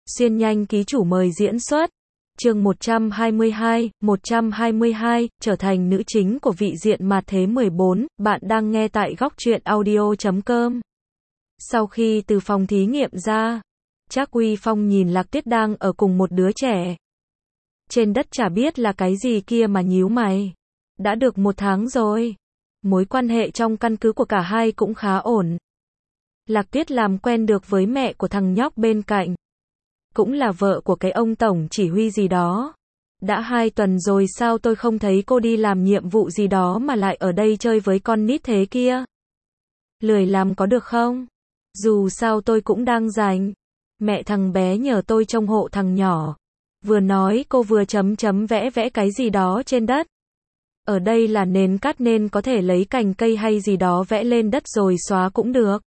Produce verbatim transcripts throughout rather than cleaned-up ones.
Xuyên nhanh ký chủ mời diễn xuất. Chương một trăm hai mươi hai, một trăm hai mươi hai, trở thành nữ chính của vị diện mà thế mười bốn, bạn đang nghe tại góc truyện audio chấm com. Sau khi từ phòng thí nghiệm ra, Trác Uy Phong nhìn Lạc Tuyết đang ở cùng một đứa trẻ. Trên đất chả biết là cái gì kia mà nhíu mày. Đã được một tháng rồi. Mối quan hệ trong căn cứ của cả hai cũng khá ổn. Lạc Tuyết làm quen được với mẹ của thằng nhóc bên cạnh. Cũng là vợ của cái ông tổng chỉ huy gì đó. Đã hai tuần rồi sao tôi không thấy cô đi làm nhiệm vụ gì đó mà lại ở đây chơi với con nít thế kia. Lười làm có được không? Dù sao tôi cũng đang rảnh. Mẹ thằng bé nhờ tôi trông hộ thằng nhỏ. Vừa nói cô vừa chấm chấm vẽ vẽ cái gì đó trên đất. Ở đây là nền cát nên có thể lấy cành cây hay gì đó vẽ lên đất rồi xóa cũng được.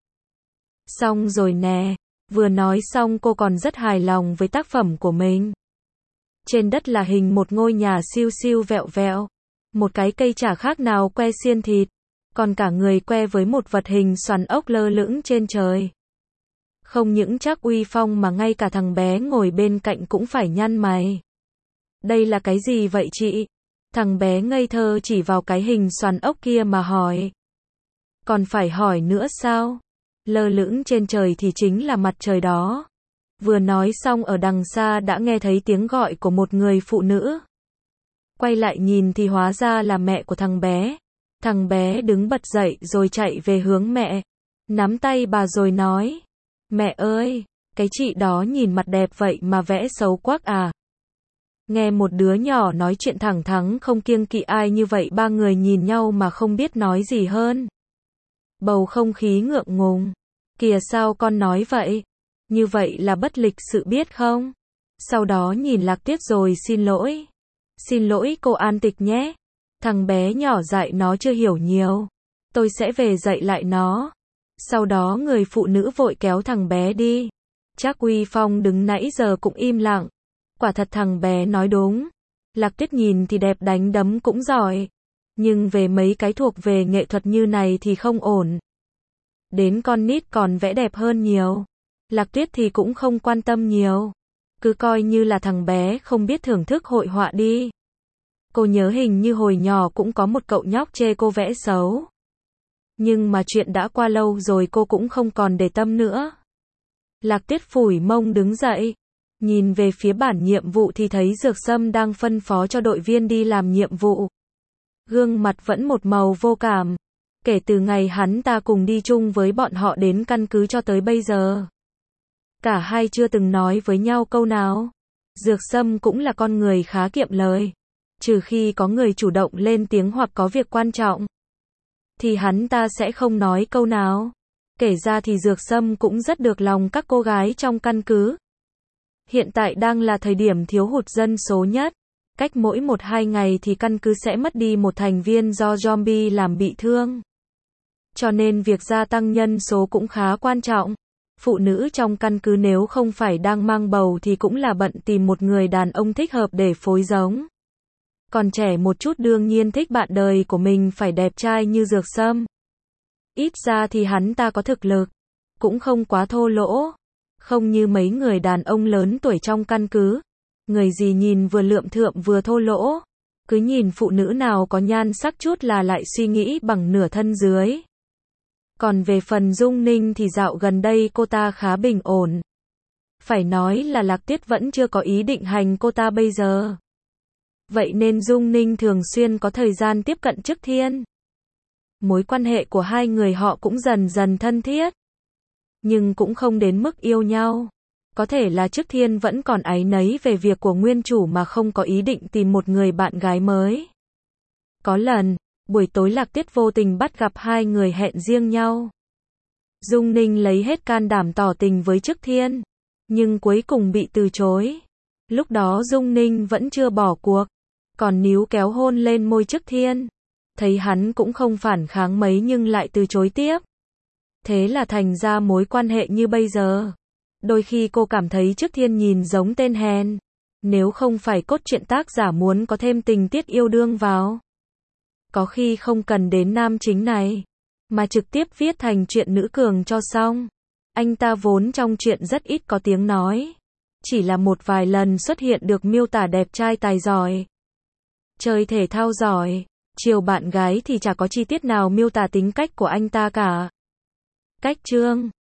Xong rồi nè. Vừa nói xong cô còn rất hài lòng với tác phẩm của mình. Trên đất là hình một ngôi nhà siêu siêu vẹo vẹo. Một cái cây chả khác nào que xiên thịt. Còn cả người que với một vật hình xoắn ốc lơ lửng trên trời. Không những Trác Uy Phong mà ngay cả thằng bé ngồi bên cạnh cũng phải nhăn mày. Đây là cái gì vậy chị? Thằng bé ngây thơ chỉ vào cái hình xoắn ốc kia mà hỏi. Còn phải hỏi nữa sao? Lơ lửng trên trời thì chính là mặt trời đó. Vừa nói xong ở đằng xa đã nghe thấy tiếng gọi của một người phụ nữ. Quay lại nhìn thì hóa ra là mẹ của thằng bé. Thằng bé đứng bật dậy rồi chạy về hướng mẹ. Nắm tay bà rồi nói. Mẹ ơi, cái chị đó nhìn mặt đẹp vậy mà vẽ xấu quắc à. Nghe một đứa nhỏ nói chuyện thẳng thắn không kiêng kỵ ai như vậy, ba người nhìn nhau mà không biết nói gì hơn. Bầu không khí ngượng ngùng. Kìa sao con nói vậy? Như vậy là bất lịch sự biết không? Sau đó nhìn Lạc Tuyết rồi xin lỗi. Xin lỗi cô An Tịch nhé. Thằng bé nhỏ dại nó chưa hiểu nhiều. Tôi sẽ về dạy lại nó. Sau đó người phụ nữ vội kéo thằng bé đi. Trác Uy Phong đứng nãy giờ cũng im lặng. Quả thật thằng bé nói đúng. Lạc Tuyết nhìn thì đẹp, đánh đấm cũng giỏi. Nhưng về mấy cái thuộc về nghệ thuật như này thì không ổn. Đến con nít còn vẽ đẹp hơn nhiều. Lạc Tuyết thì cũng không quan tâm nhiều. Cứ coi như là thằng bé không biết thưởng thức hội họa đi. Cô nhớ hình như hồi nhỏ cũng có một cậu nhóc chê cô vẽ xấu. Nhưng mà chuyện đã qua lâu rồi cô cũng không còn để tâm nữa. Lạc Tuyết phủi mông đứng dậy. Nhìn về phía bản nhiệm vụ thì thấy Dược Sâm đang phân phó cho đội viên đi làm nhiệm vụ. Gương mặt vẫn một màu vô cảm. Kể từ ngày hắn ta cùng đi chung với bọn họ đến căn cứ cho tới bây giờ. Cả hai chưa từng nói với nhau câu nào. Dược Sâm cũng là con người khá kiệm lời. Trừ khi có người chủ động lên tiếng hoặc có việc quan trọng. Thì hắn ta sẽ không nói câu nào. Kể ra thì Dược Sâm cũng rất được lòng các cô gái trong căn cứ. Hiện tại đang là thời điểm thiếu hụt dân số nhất. Cách mỗi một hai ngày thì căn cứ sẽ mất đi một thành viên do zombie làm bị thương. Cho nên việc gia tăng nhân số cũng khá quan trọng. Phụ nữ trong căn cứ nếu không phải đang mang bầu thì cũng là bận tìm một người đàn ông thích hợp để phối giống. Còn trẻ một chút đương nhiên thích bạn đời của mình phải đẹp trai như Dược Sâm. Ít ra thì hắn ta có thực lực. Cũng không quá thô lỗ. Không như mấy người đàn ông lớn tuổi trong căn cứ. Người gì nhìn vừa lượm thượm vừa thô lỗ. Cứ nhìn phụ nữ nào có nhan sắc chút là lại suy nghĩ bằng nửa thân dưới. Còn về phần Dung Ninh thì dạo gần đây cô ta khá bình ổn. Phải nói là Lạc Tuyết vẫn chưa có ý định hành cô ta bây giờ. Vậy nên Dung Ninh thường xuyên có thời gian tiếp cận Trước Thiên. Mối quan hệ của hai người họ cũng dần dần thân thiết. Nhưng cũng không đến mức yêu nhau. Có thể là Trước Thiên vẫn còn áy náy về việc của nguyên chủ mà không có ý định tìm một người bạn gái mới. Có lần, buổi tối Lạc Tuyết vô tình bắt gặp hai người hẹn riêng nhau. Dung Ninh lấy hết can đảm tỏ tình với Trước Thiên. Nhưng cuối cùng bị từ chối. Lúc đó Dung Ninh vẫn chưa bỏ cuộc. Còn níu kéo hôn lên môi Trước Thiên. Thấy hắn cũng không phản kháng mấy nhưng lại từ chối tiếp. Thế là thành ra mối quan hệ như bây giờ. Đôi khi cô cảm thấy Trước Thiên nhìn giống tên hèn. Nếu không phải cốt truyện tác giả muốn có thêm tình tiết yêu đương vào. Có khi không cần đến nam chính này. Mà trực tiếp viết thành chuyện nữ cường cho xong. Anh ta vốn trong chuyện rất ít có tiếng nói. chỉ là một vài lần xuất hiện được miêu tả đẹp trai tài giỏi, chơi thể thao giỏi, chiều bạn gái thì chả có chi tiết nào miêu tả tính cách của anh ta cả. Cách chương